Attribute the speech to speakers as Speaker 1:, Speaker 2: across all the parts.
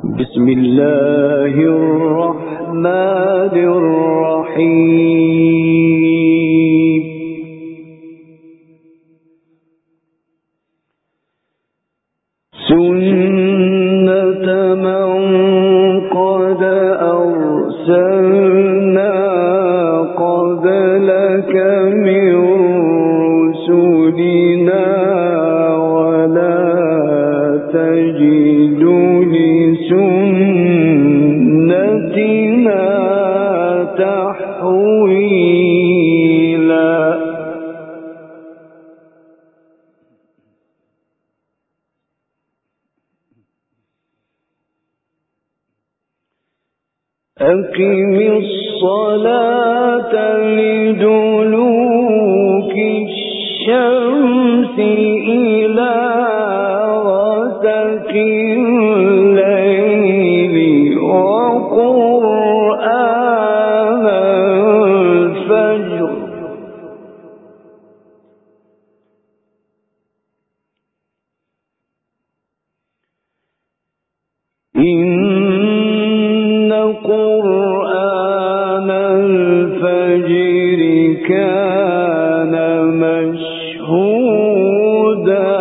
Speaker 1: بسم الله الرحمن الرحيم. سنة من قد أرسلنا قبلك من رسلنا ولا تجد لسنتنا تحويلا. أقم الصلاة لدلوك الشمس إلى غسق الليل وقرآن الفجر إن قرآن الفجر كان مشهودا.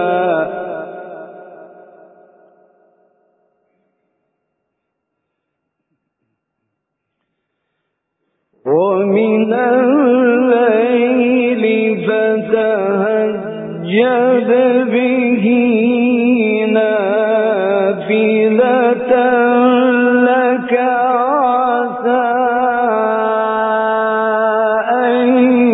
Speaker 1: ومن الليل فتهجد به نافلة لك عسى أن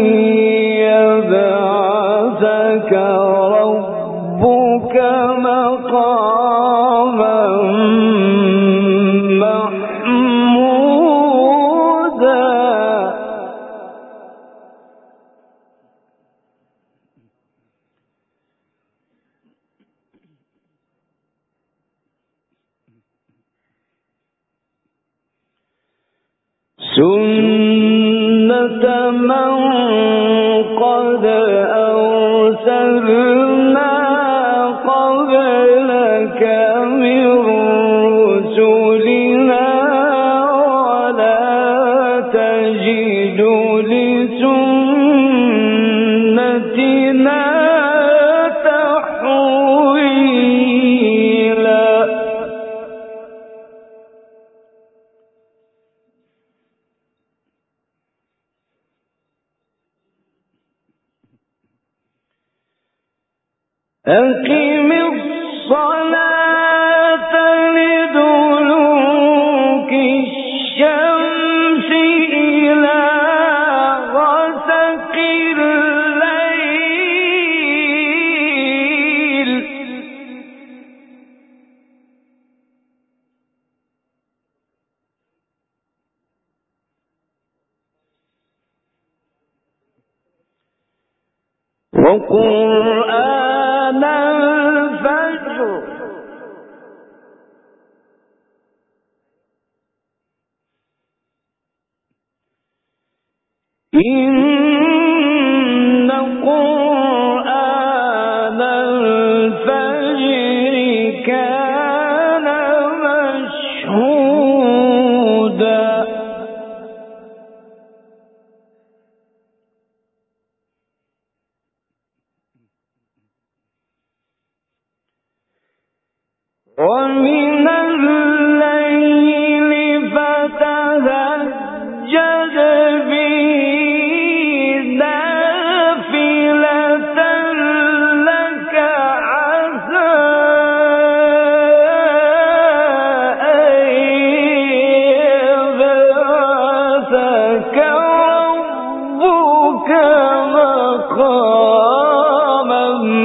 Speaker 1: يبعثك ربك مقاما محمودا. سنة من قد أرسلنا قبلك من رسلنا ولا تجد لسنتنا تحويلا. أقم الصلاة لدلوك الشمس إلى غسق الليل وقرآن الفجر إن قرآن الفجر كان مشهودا. ومن الليل فتهجد به نافلة لك عسى أن يبعثك ربك مقاما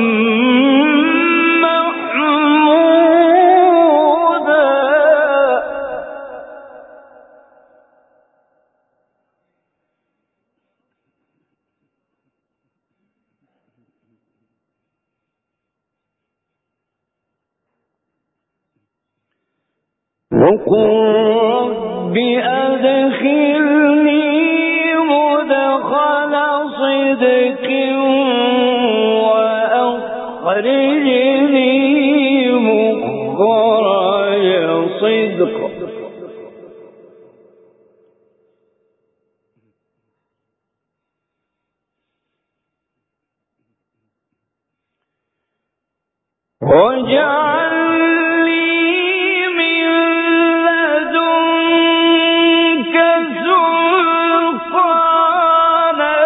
Speaker 1: وقل رب أدخلني مدخل صدق وأخرجني مخرج صدق واجعل لي من لدنك سلطانا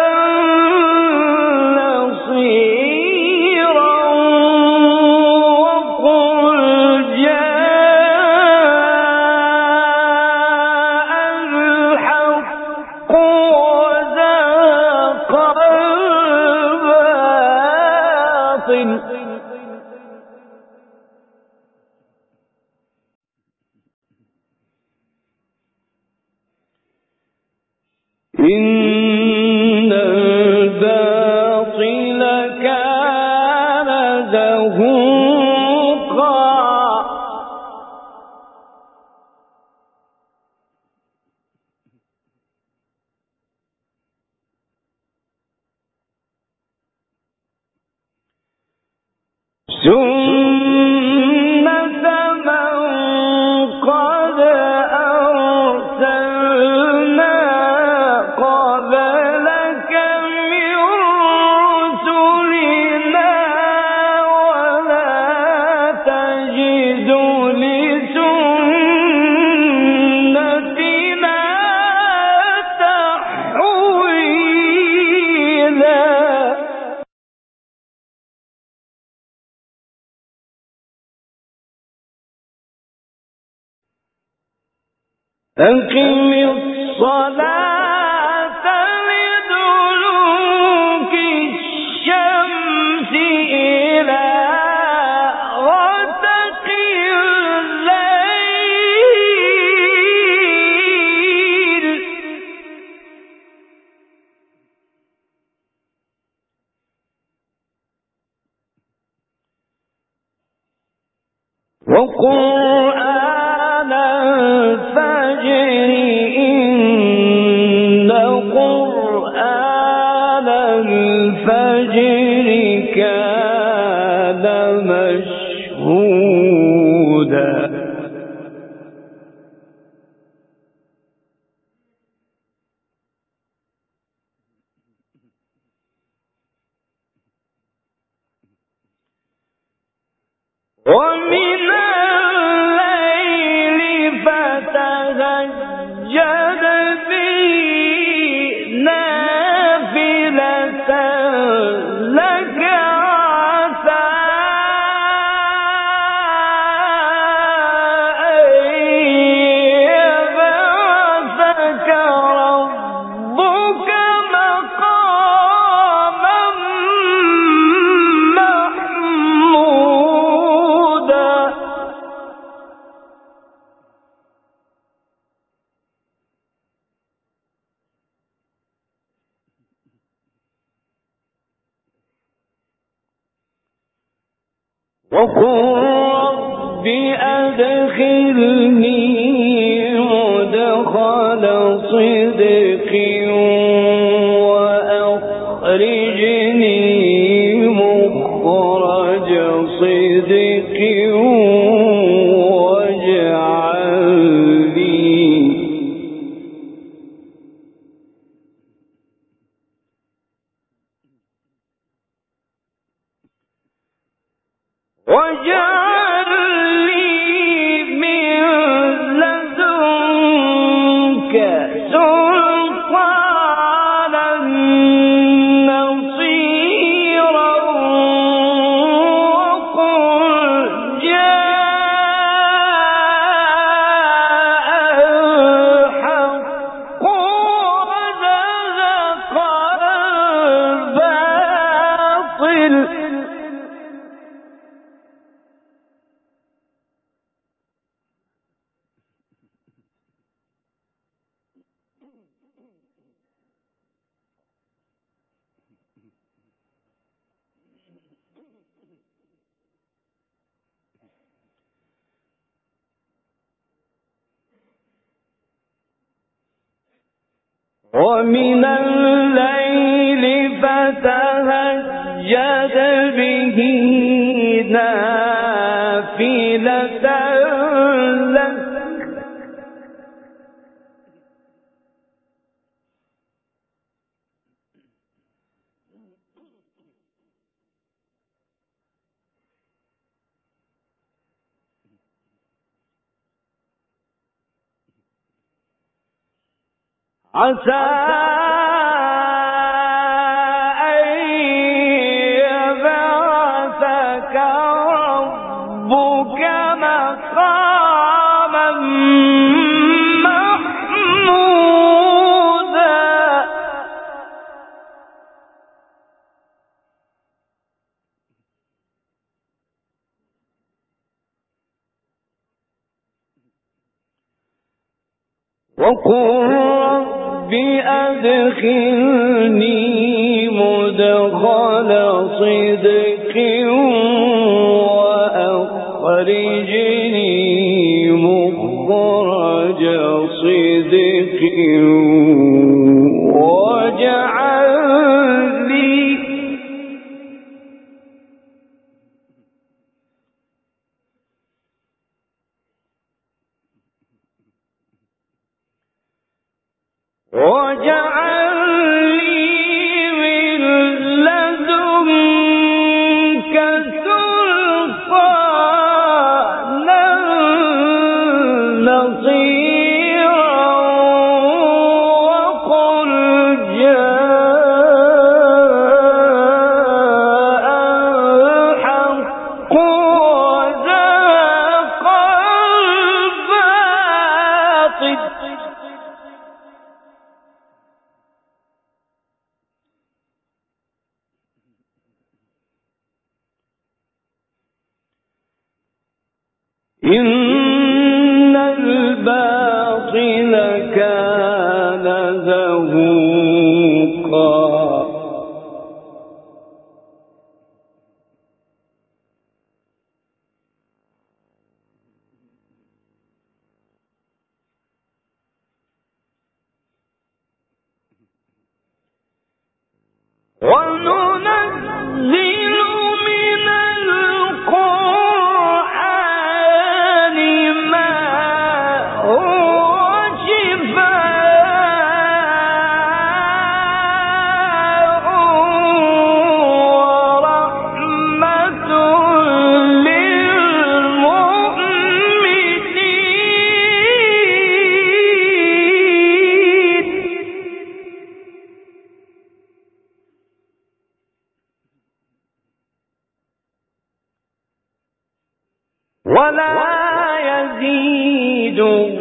Speaker 1: نصيرا وقل جاء الحق وزهق الباطل إن الباطل كان زهوقا سنة من قد أرسلنا قبلك من رسلنا ولا تجد لسنتنا تحويلا أقم الصلاة لدلوك الشمس إلى غسق الليل وقرآن الفجر إن قرآن الفجر كان مشهودا ومن الليل فتهجد به نافلة لك عسى أن يبعثك ربك مقاما محمودا وقل رب أدخلني مدخل صدق وأخرجني مخرج صدق واجعل لي من لدنك سلطانا نصيرا وقل جاء الحق وزهق الباطل ومن الليل فتهجد به نافلة لك عسى أن يبعثك ربك مقاما محمودا وقل رب أدخلني مدخل صدق وأخرجني مخرج صدق واجعل لي من لدنك سلطانا نصيرا وقل جاء الحق وزهق الباطل إن الباطل كان زهوقا وننزل من القرآن ما هو شفاء ورحمة للمؤمنين ولا يزيد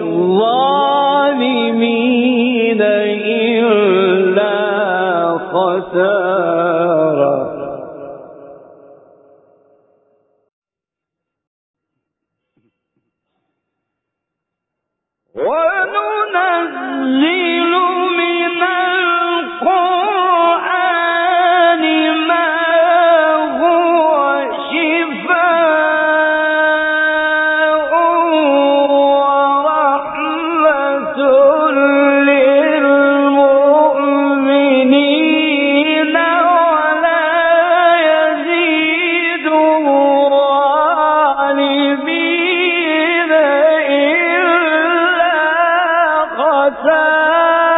Speaker 1: الظالمين إلا خسارا وننزل من القرآن ما هو شفاء ورحمة للمؤمنين ولا يزيد الظالمين إلا خسارا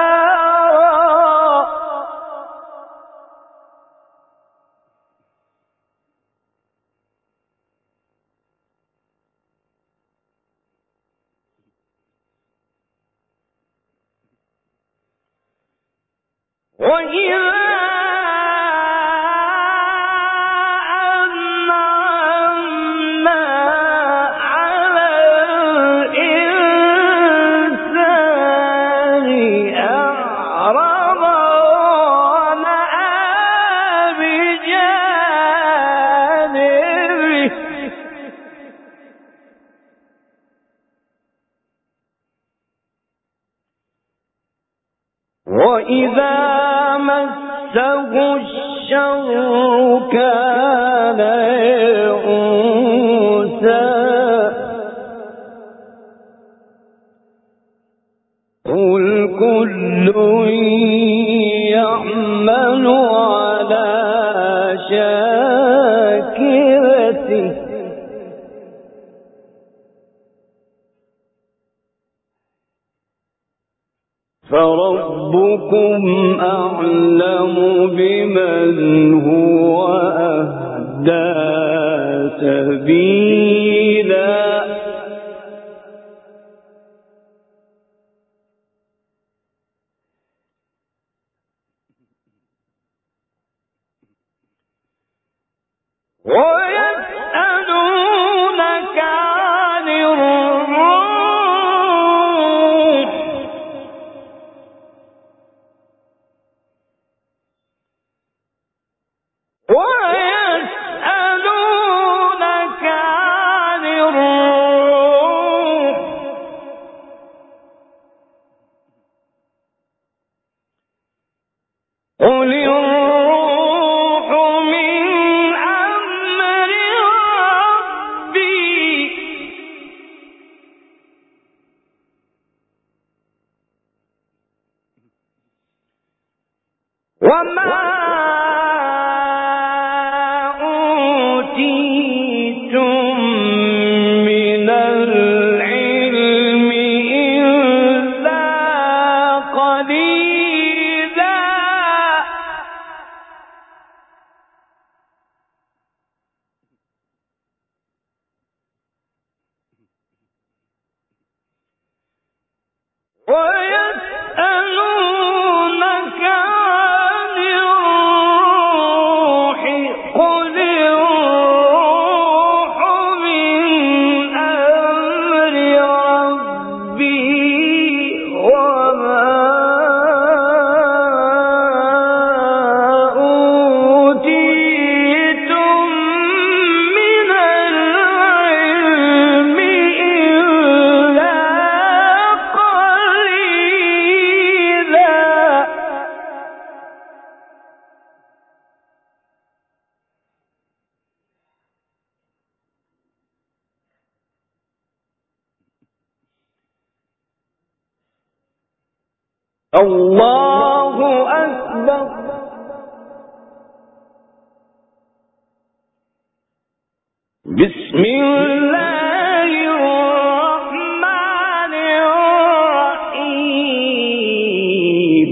Speaker 1: وإذا أنعمنا على الإنسان أعرض ونأى بجانبه وإذا مسه الشر كان يئوسا قل كل يعمل على شاكلته فربكم أعلم بمن هو أهدى سبيلا الله أكبر. بسم الله الرحمن الرحيم.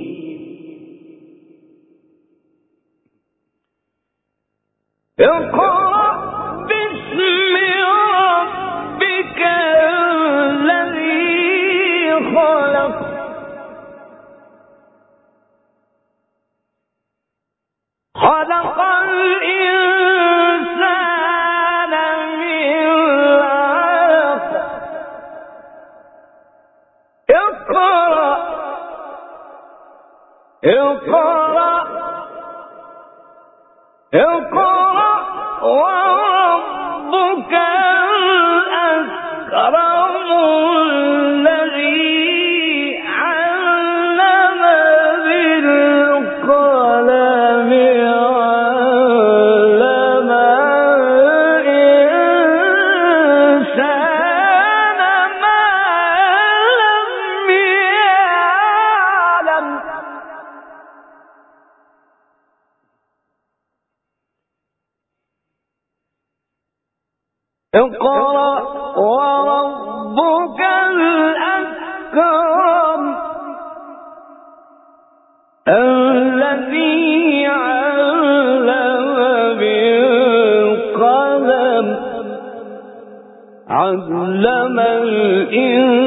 Speaker 1: اقرأ باسم ربك الذي خلق. خلق الإنسان من علق. اقرأ اقرأ اقرأ وربك الأكرم الذي علم بالقلم علم الإنسان ما لم يعلم. اقرأ وربك الأكرم الذي علم بالقلم علم الإنسان